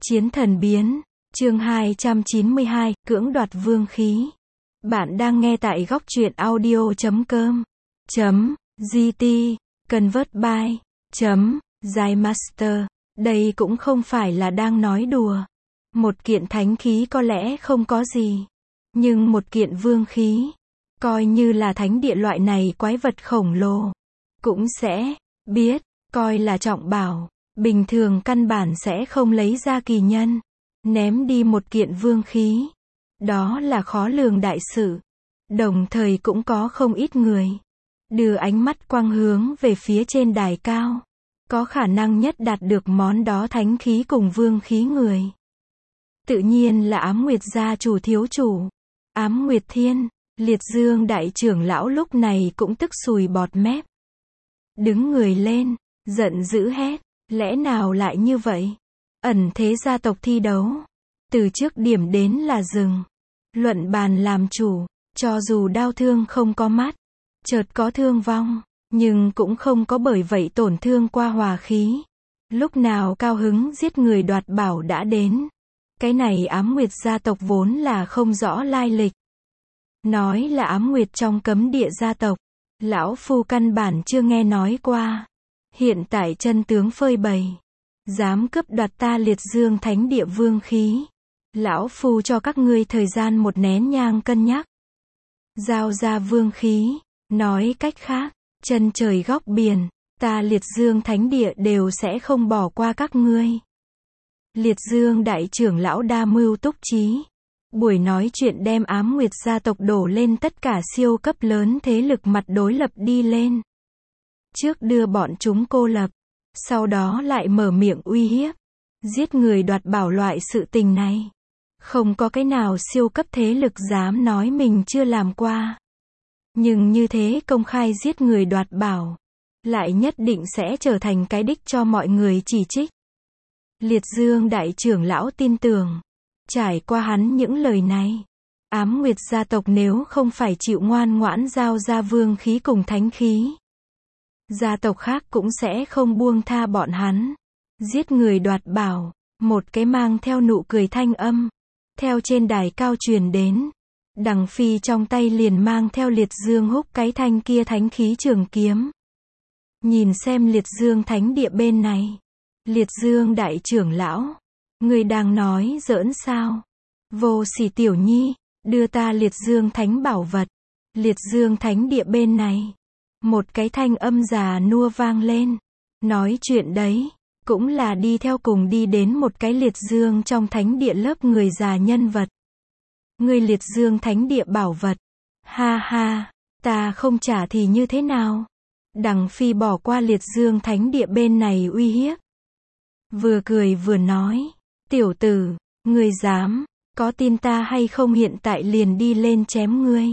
Chiến thần biến, chương 292, cưỡng đoạt vương khí. Bạn đang nghe tại góc truyện audio.com.gt, convert by, Zymaster. Đây cũng không phải là đang nói đùa. Một kiện thánh khí có lẽ không có gì. Nhưng một kiện vương khí, coi như là thánh địa loại này quái vật khổng lồ, cũng sẽ biết, coi là trọng bảo. Bình thường căn bản sẽ không lấy ra kỳ nhân, ném đi một kiện vương khí. Đó là khó lường đại sự. Đồng thời cũng có không ít người đưa ánh mắt quang hướng về phía trên đài cao. Có khả năng nhất đạt được món đó thánh khí cùng vương khí người. Tự nhiên là Ám Nguyệt gia chủ thiếu chủ, Ám Nguyệt Thiên. Liệt Dương đại trưởng lão lúc này cũng tức sùi bọt mép. Đứng người lên, giận dữ hét. Lẽ nào lại như vậy? Ẩn thế gia tộc thi đấu. Từ trước điểm đến là dừng. Luận bàn làm chủ. Cho dù đau thương không có mắt, chợt có thương vong, nhưng cũng không có bởi vậy tổn thương qua hòa khí. Lúc nào cao hứng giết người đoạt bảo đã đến. Cái này Ám Nguyệt gia tộc vốn là không rõ lai lịch. Nói là Ám Nguyệt trong cấm địa gia tộc. Lão phu căn bản chưa nghe nói qua. Hiện tại chân tướng phơi bày. Dám cướp đoạt ta Liệt Dương thánh địa vương khí. Lão phu cho các ngươi thời gian một nén nhang cân nhắc. Giao ra vương khí. Nói cách khác, chân trời góc biển, ta Liệt Dương thánh địa đều sẽ không bỏ qua các ngươi. Liệt Dương đại trưởng lão đa mưu túc trí. Buổi nói chuyện đem Ám Nguyệt gia tộc đổ lên tất cả siêu cấp lớn thế lực mặt đối lập đi lên. Trước đưa bọn chúng cô lập, sau đó lại mở miệng uy hiếp, giết người đoạt bảo loại sự tình này. Không có cái nào siêu cấp thế lực dám nói mình chưa làm qua. Nhưng như thế công khai giết người đoạt bảo, lại nhất định sẽ trở thành cái đích cho mọi người chỉ trích. Liệt Dương đại trưởng lão tin tưởng, trải qua hắn những lời này, Ám Nguyệt gia tộc nếu không phải chịu ngoan ngoãn giao ra vương khí cùng thánh khí, gia tộc khác cũng sẽ không buông tha bọn hắn. Giết người đoạt bảo, một cái mang theo nụ cười thanh âm, theo trên đài cao truyền đến. Đằng Phi trong tay liền mang theo Liệt Dương húc cái thanh kia thánh khí trường kiếm. Nhìn xem Liệt Dương thánh địa bên này. Liệt Dương đại trưởng lão, người đang nói giỡn sao? Vô sỉ tiểu nhi, đưa ta Liệt Dương thánh bảo vật. Liệt Dương thánh địa bên này. Một cái thanh âm già nua vang lên. Nói chuyện đấy, cũng là đi theo cùng đi đến một cái Liệt Dương trong thánh địa lớp người già nhân vật. Người Liệt Dương thánh địa bảo vật. Ha ha, ta không trả thì như thế nào? Đằng Phi bỏ qua Liệt Dương thánh địa bên này uy hiếp. Vừa cười vừa nói, tiểu tử, ngươi dám, có tin ta hay không hiện tại liền đi lên chém ngươi.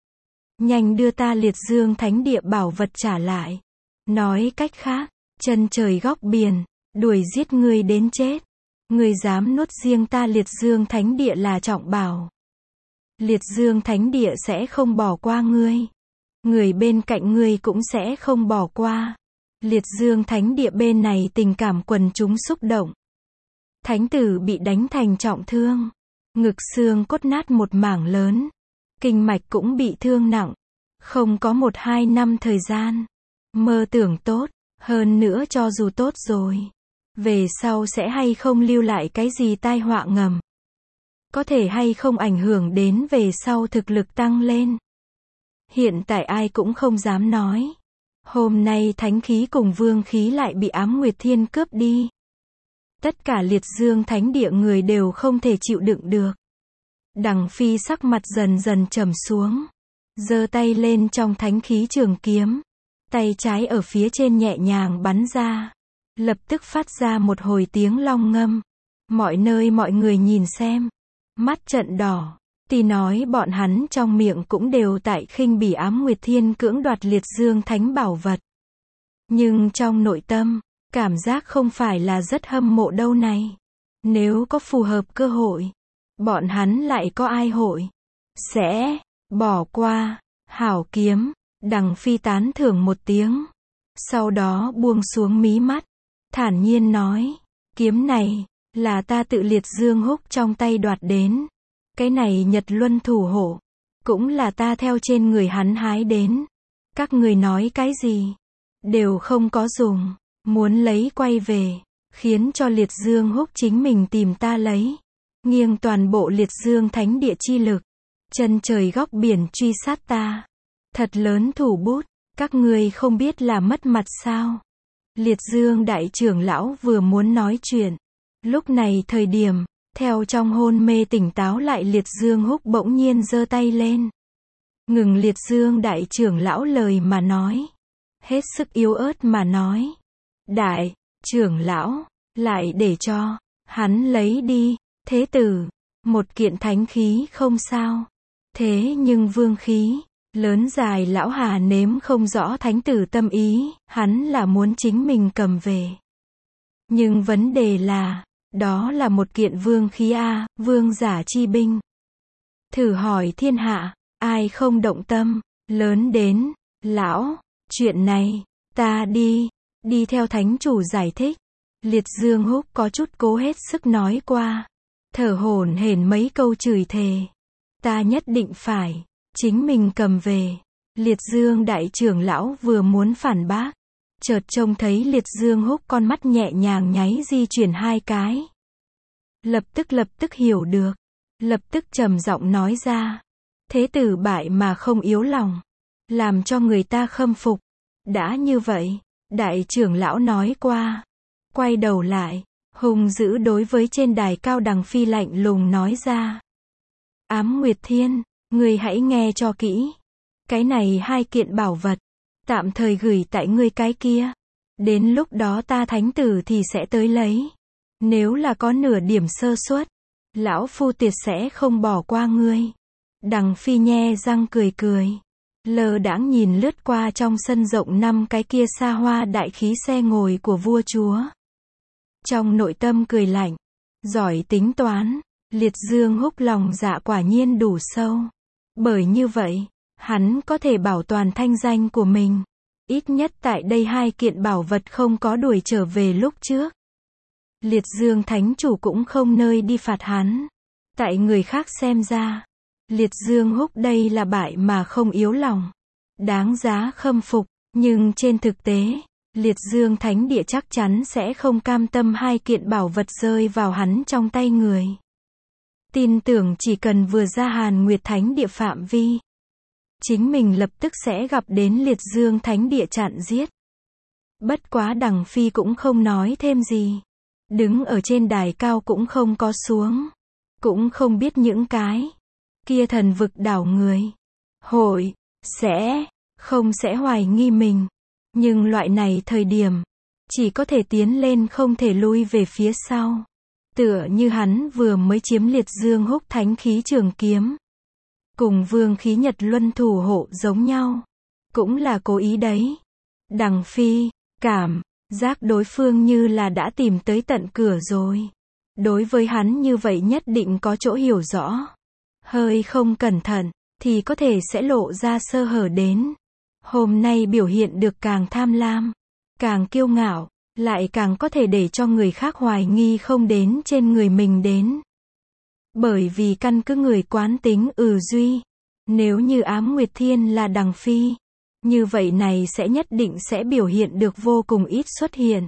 Nhanh đưa ta Liệt Dương thánh địa bảo vật trả lại. Nói cách khác, chân trời góc biển, đuổi giết ngươi đến chết. Ngươi dám nuốt riêng ta Liệt Dương thánh địa là trọng bảo. Liệt Dương thánh địa sẽ không bỏ qua ngươi. Người bên cạnh ngươi cũng sẽ không bỏ qua. Liệt Dương thánh địa bên này tình cảm quần chúng xúc động. Thánh tử bị đánh thành trọng thương. Ngực xương cốt nát một mảng lớn. Kinh mạch cũng bị thương nặng. Không có 1-2 năm thời gian. Mơ tưởng tốt, hơn nữa cho dù tốt rồi. Về sau sẽ hay không lưu lại cái gì tai họa ngầm. Có thể hay không ảnh hưởng đến về sau thực lực tăng lên. Hiện tại ai cũng không dám nói. Hôm nay thánh khí cùng vương khí lại bị Ám Nguyệt Thiên cướp đi. Tất cả Liệt Dương thánh địa người đều không thể chịu đựng được. Đằng Phi sắc mặt dần dần trầm xuống. Giơ tay lên trong thánh khí trường kiếm. Tay trái ở phía trên nhẹ nhàng bắn ra. Lập tức phát ra một hồi tiếng long ngâm. Mọi nơi mọi người nhìn xem. Mắt trợn đỏ. Thì nói bọn hắn trong miệng cũng đều tại khinh bỉ Ám Nguyệt Thiên cưỡng đoạt Liệt Dương thánh bảo vật. Nhưng trong nội tâm, cảm giác không phải là rất hâm mộ đâu này. Nếu có phù hợp cơ hội, bọn hắn lại có ai hội sẽ bỏ qua. Hảo kiếm. Đằng Phi tán thưởng một tiếng. Sau đó buông xuống mí mắt. Thản nhiên nói, kiếm này, Là ta tự liệt dương húc trong tay đoạt đến. Cái này Nhật Luân thủ hộ. Cũng là ta theo trên người hắn hái đến. Các người nói cái gì? Đều không có dùng. Muốn lấy quay về. Khiến cho liệt dương húc chính mình tìm ta lấy. Nghiêng toàn bộ liệt dương thánh địa chi lực. Chân trời góc biển truy sát ta. Thật lớn thủ bút. Các người không biết là mất mặt sao? Liệt dương đại trưởng lão vừa muốn nói chuyện. Lúc này thời điểm, theo trong hôn mê tỉnh táo lại liệt dương húc bỗng nhiên giơ tay lên. Ngừng liệt dương đại trưởng lão lời mà nói. Hết sức yếu ớt mà nói. Đại, trưởng lão, lại để cho, hắn lấy đi, thế tử, một kiện thánh khí không sao. Thế nhưng vương khí, lớn dài lão Hà nếm không rõ thánh tử tâm ý, hắn là muốn chính mình cầm về. Nhưng vấn đề là, đó là một kiện vương khí a, vương giả chi binh. Thử hỏi thiên hạ, ai không động tâm, lớn đến, lão, chuyện này, ta đi theo thánh chủ giải thích. Liệt dương húc có chút cố hết sức nói qua. Thở hổn hển mấy câu chửi thề. Ta nhất định phải, chính mình cầm về. Liệt dương đại trưởng lão vừa muốn phản bác. Chợt trông thấy liệt dương húc con mắt nhẹ nhàng nháy di chuyển hai cái. Lập tức hiểu được. Lập tức trầm giọng nói ra. Thế tử bại mà không yếu lòng. Làm cho người ta khâm phục. Đã như vậy, đại trưởng lão nói qua. Quay đầu lại, hung dữ đối với trên đài cao đằng phi lạnh lùng nói ra. Ám Nguyệt Thiên, ngươi hãy nghe cho kỹ. Cái này hai kiện bảo vật, tạm thời gửi tại ngươi cái kia. Đến lúc đó ta thánh tử thì sẽ tới lấy. Nếu là có nửa điểm sơ suất, lão phu tiệt sẽ không bỏ qua ngươi. Đằng phi nhe răng cười. Lơ đãng nhìn lướt qua trong sân rộng 5 cái kia xa hoa đại khí xe ngồi của vua chúa. Trong nội tâm cười lạnh, giỏi tính toán, liệt dương húc lòng dạ quả nhiên đủ sâu. Bởi như vậy, hắn có thể bảo toàn thanh danh của mình. Ít nhất tại đây hai kiện bảo vật không có đuổi trở về lúc trước. Liệt dương thánh chủ cũng không nơi đi phạt hắn. Tại người khác xem ra, liệt dương húc đây là bại mà không yếu lòng. Đáng giá khâm phục, nhưng trên thực tế, liệt dương thánh địa chắc chắn sẽ không cam tâm hai kiện bảo vật rơi vào hắn trong tay người. Tin tưởng chỉ cần vừa ra Hàn Nguyệt thánh địa phạm vi, chính mình lập tức sẽ gặp đến liệt dương thánh địa chặn giết. Bất quá đằng phi cũng không nói thêm gì. Đứng ở trên đài cao cũng không có xuống. Cũng không biết những cái kia thần vực đảo người. Hội, không sẽ hoài nghi mình. Nhưng loại này thời điểm, chỉ có thể tiến lên không thể lui về phía sau. Tựa như hắn vừa mới chiếm liệt dương húc thánh khí trường kiếm. Cùng vương khí Nhật Luân thủ hộ giống nhau. Cũng là cố ý đấy. Đằng phi, cảm giác đối phương như là đã tìm tới tận cửa rồi. Đối với hắn như vậy nhất định có chỗ hiểu rõ. Hơi không cẩn thận, thì có thể sẽ lộ ra sơ hở đến. Hôm nay biểu hiện được càng tham lam, càng kiêu ngạo, lại càng có thể để cho người khác hoài nghi không đến trên người mình đến. Bởi vì căn cứ người quán tính duy. Nếu như Ám Nguyệt Thiên là đằng phi, như vậy này sẽ nhất định sẽ biểu hiện được vô cùng ít xuất hiện.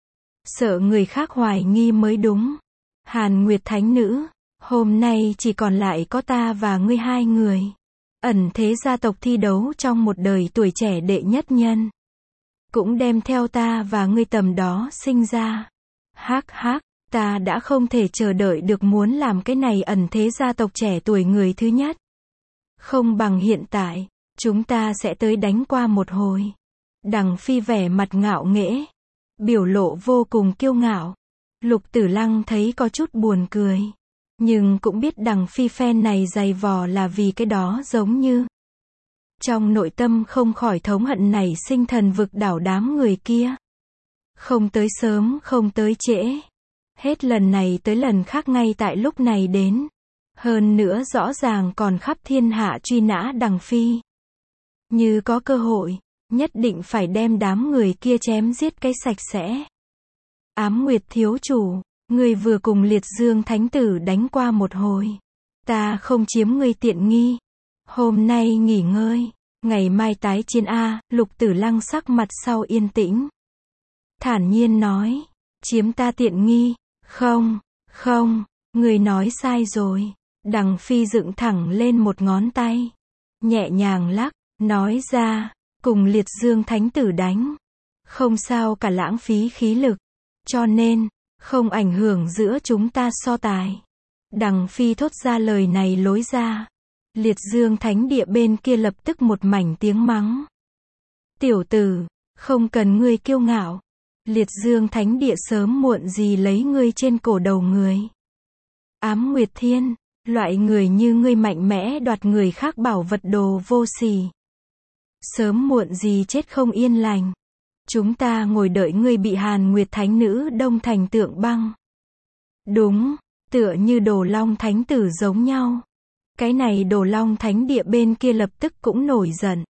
Sợ người khác hoài nghi mới đúng. Hàn Nguyệt Thánh Nữ, hôm nay chỉ còn lại có ta và ngươi hai người. Ẩn thế gia tộc thi đấu trong một đời tuổi trẻ đệ nhất nhân. Cũng đem theo ta và ngươi tầm đó sinh ra. Hắc, ta đã không thể chờ đợi được muốn làm cái này ẩn thế gia tộc trẻ tuổi người thứ nhất. Không bằng hiện tại, chúng ta sẽ tới đánh qua một hồi. Đằng phi vẻ mặt ngạo nghễ, biểu lộ vô cùng kiêu ngạo. Lục Tử Lăng thấy có chút buồn cười. Nhưng cũng biết đằng phi phen này dày vò là vì cái đó giống như. Trong nội tâm không khỏi thống hận nảy sinh thần vực đảo đám người kia. Không tới sớm không tới trễ. Hết lần này tới lần khác ngay tại lúc này đến. Hơn nữa rõ ràng còn khắp thiên hạ truy nã đằng phi. Như có cơ hội, nhất định phải đem đám người kia chém giết cái sạch sẽ. Ám Nguyệt thiếu chủ, Ngươi vừa cùng Liệt Dương Thánh Tử đánh qua một hồi. Ta không chiếm ngươi tiện nghi. Hôm nay nghỉ ngơi, ngày mai tái chiến a. Lục Tử Lăng sắc mặt sau yên tĩnh. Thản nhiên nói, chiếm ta tiện nghi, không, ngươi nói sai rồi. Đằng Phi dựng thẳng lên một ngón tay, nhẹ nhàng lắc, nói ra, cùng Liệt Dương Thánh Tử đánh, không sao cả, lãng phí khí lực, cho nên, không ảnh hưởng giữa chúng ta so tài. Đằng Phi thốt ra lời này lối ra. Liệt Dương Thánh Địa bên kia lập tức một mảnh tiếng mắng. Tiểu tử, không cần ngươi kiêu ngạo. Liệt Dương Thánh Địa sớm muộn gì lấy ngươi trên cổ đầu người. Ám Nguyệt Thiên, loại người như ngươi mạnh mẽ đoạt người khác bảo vật đồ vô sỉ. Sớm muộn gì chết không yên lành. Chúng ta ngồi đợi ngươi bị Hàn Nguyệt Thánh Nữ đông thành tượng băng. Đúng, tựa như Đồ Long Thánh Tử giống nhau. Cái này Đồ Long Thánh Địa bên kia lập tức cũng nổi giận.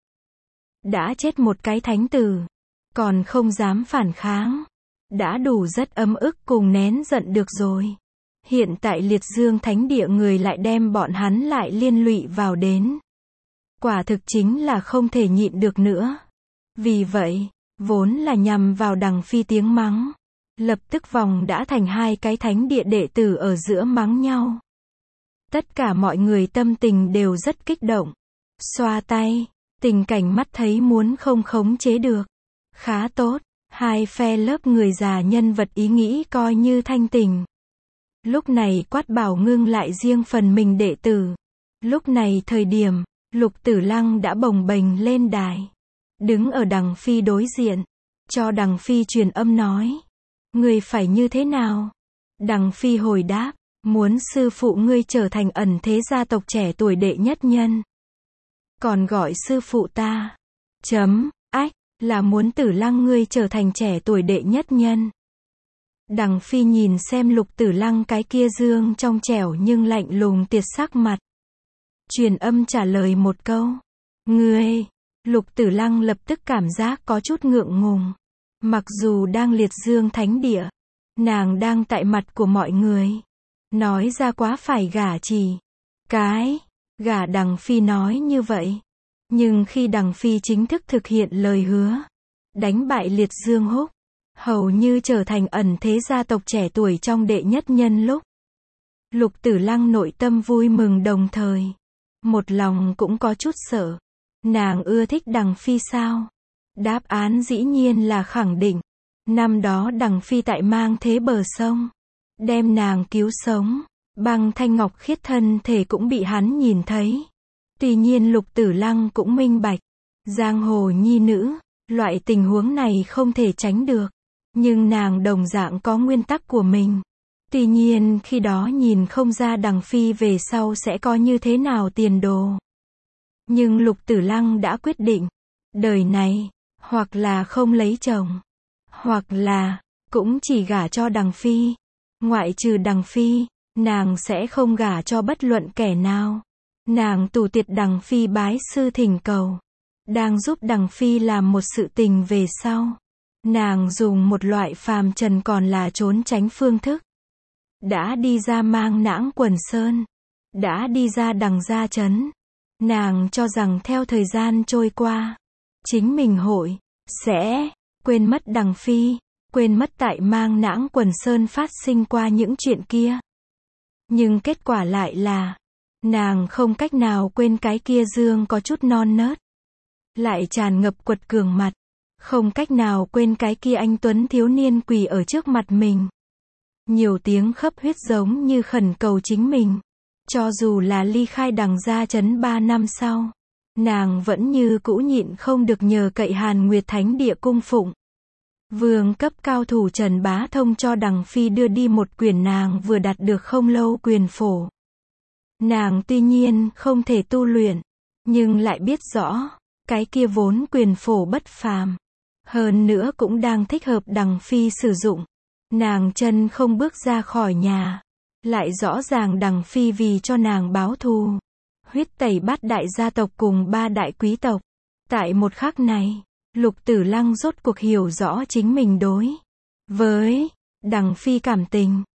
Đã chết một cái thánh tử, còn không dám phản kháng. Đã đủ rất ấm ức cùng nén giận được rồi. Hiện tại Liệt Dương Thánh Địa người lại đem bọn hắn lại liên lụy vào đến. Quả thực chính là không thể nhịn được nữa. Vì vậy, vốn là nhằm vào Đằng Phi tiếng mắng, lập tức vòng đã thành hai cái thánh địa đệ tử ở giữa mắng nhau. Tất cả mọi người tâm tình đều rất kích động. Xoa tay, tình cảnh mắt thấy muốn không khống chế được. Khá tốt, hai phe lớp người già nhân vật ý nghĩ coi như thanh tình. Lúc này Quát Bảo ngưng lại riêng phần mình đệ tử. Lúc này thời điểm, Lục Tử Lăng đã bồng bềnh lên đài. Đứng ở Đằng Phi đối diện. Cho Đằng Phi truyền âm nói. Ngươi phải như thế nào? Đằng Phi hồi đáp. Muốn sư phụ ngươi trở thành ẩn thế gia tộc trẻ tuổi đệ nhất nhân. Còn gọi sư phụ ta. Là muốn Tử Lăng ngươi trở thành trẻ tuổi đệ nhất nhân. Đằng Phi nhìn xem Lục Tử Lăng cái kia dương trong trẻo nhưng lạnh lùng tiệt sắc mặt. Truyền âm trả lời một câu. Ngươi. Lục Tử Lăng lập tức cảm giác có chút ngượng ngùng. Mặc dù đang Liệt Dương Thánh Địa, nàng đang tại mặt của mọi người. Nói ra quá phải gả gả Đằng Phi nói như vậy. Nhưng khi Đằng Phi chính thức thực hiện lời hứa, đánh bại Liệt Dương Húc, hầu như trở thành ẩn thế gia tộc trẻ tuổi trong đệ nhất nhân lúc. Lục Tử Lăng nội tâm vui mừng đồng thời. Một lòng cũng có chút sợ. Nàng ưa thích Đằng Phi sao? Đáp án dĩ nhiên là khẳng định. Năm đó Đằng Phi tại mang thế bờ sông. Đem nàng cứu sống. Băng thanh ngọc khiết thân thể cũng bị hắn nhìn thấy. Tuy nhiên Lục Tử Lăng cũng minh bạch. Giang hồ nhi nữ, loại tình huống này không thể tránh được. Nhưng nàng đồng dạng có nguyên tắc của mình. Tuy nhiên khi đó nhìn không ra Đằng Phi về sau sẽ có như thế nào tiền đồ. Nhưng Lục Tử Lăng đã quyết định. Đời này, hoặc là không lấy chồng. Hoặc là, cũng chỉ gả cho Đằng Phi. Ngoại trừ Đằng Phi, nàng sẽ không gả cho bất luận kẻ nào. Nàng tù tiệt Đằng Phi bái sư thỉnh cầu. Đang giúp Đằng Phi làm một sự tình về sau. Nàng dùng một loại phàm trần còn là trốn tránh phương thức. Đã đi ra Mang Nãng Quần Sơn. Đã đi ra Đằng Gia Trấn. Nàng cho rằng theo thời gian trôi qua, chính mình sẽ quên mất Đằng Phi, quên mất tại Mang Nãng Quần Sơn phát sinh qua những chuyện kia. Nhưng kết quả lại là, nàng không cách nào quên cái kia dương có chút non nớt, lại tràn ngập quật cường mặt, không cách nào quên cái kia anh tuấn thiếu niên quỳ ở trước mặt mình. Nhiều tiếng khấp huyết giống như khẩn cầu chính mình. Cho dù là ly khai Đằng Gia Trấn 3 năm sau, nàng vẫn như cũ nhịn không được nhờ cậy Hàn Nguyệt Thánh Địa cung phụng. Vương cấp cao thủ Trần Bá Thông cho Đằng Phi đưa đi một quyển nàng vừa đạt được không lâu quyền phổ. Nàng tuy nhiên không thể tu luyện, nhưng lại biết rõ, cái kia vốn quyền phổ bất phàm. Hơn nữa cũng đang thích hợp Đằng Phi sử dụng. Nàng chân không bước ra khỏi nhà. Lại rõ ràng Đằng Phi vì cho nàng báo thù. Huyết tẩy 8 đại gia tộc cùng 3 đại quý tộc. Tại một khắc này, Lục Tử Lăng rốt cuộc hiểu rõ chính mình đối với Đằng Phi cảm tình.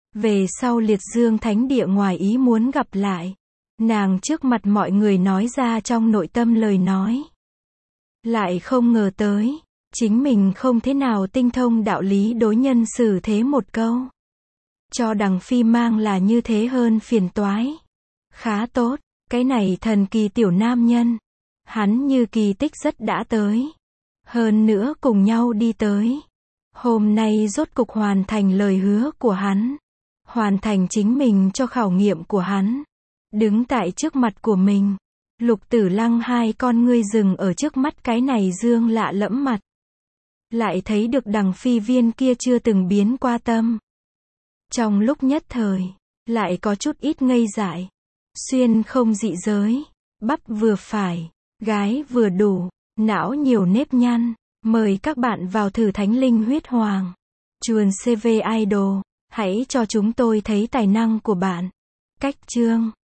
Về sau Liệt Dương Thánh Địa ngoài ý muốn gặp lại. Nàng trước mặt mọi người nói ra trong nội tâm lời nói. Lại không ngờ tới, chính mình không thế nào tinh thông đạo lý đối nhân xử thế một câu. Cho Đằng Phi mang là như thế hơn phiền toái. Khá tốt, cái này thần kỳ tiểu nam nhân. Hắn như kỳ tích rất đã tới. Hơn nữa cùng nhau đi tới. Hôm nay rốt cục hoàn thành lời hứa của hắn. Hoàn thành chính mình cho khảo nghiệm của hắn. Đứng tại trước mặt của mình. Lục Tử Lăng hai con ngươi dừng ở trước mắt cái này dương lạ lẫm mặt. Lại thấy được Đằng Phi viên kia chưa từng biến qua tâm. Trong lúc nhất thời, lại có chút ít ngây dại. Xuyên không dị giới, bắp vừa phải, gái vừa đủ, não nhiều nếp nhăn. Mời các bạn vào thử Thánh Linh Huyết Hoàng. Chuồn CV Idol, hãy cho chúng tôi thấy tài năng của bạn. Cách chương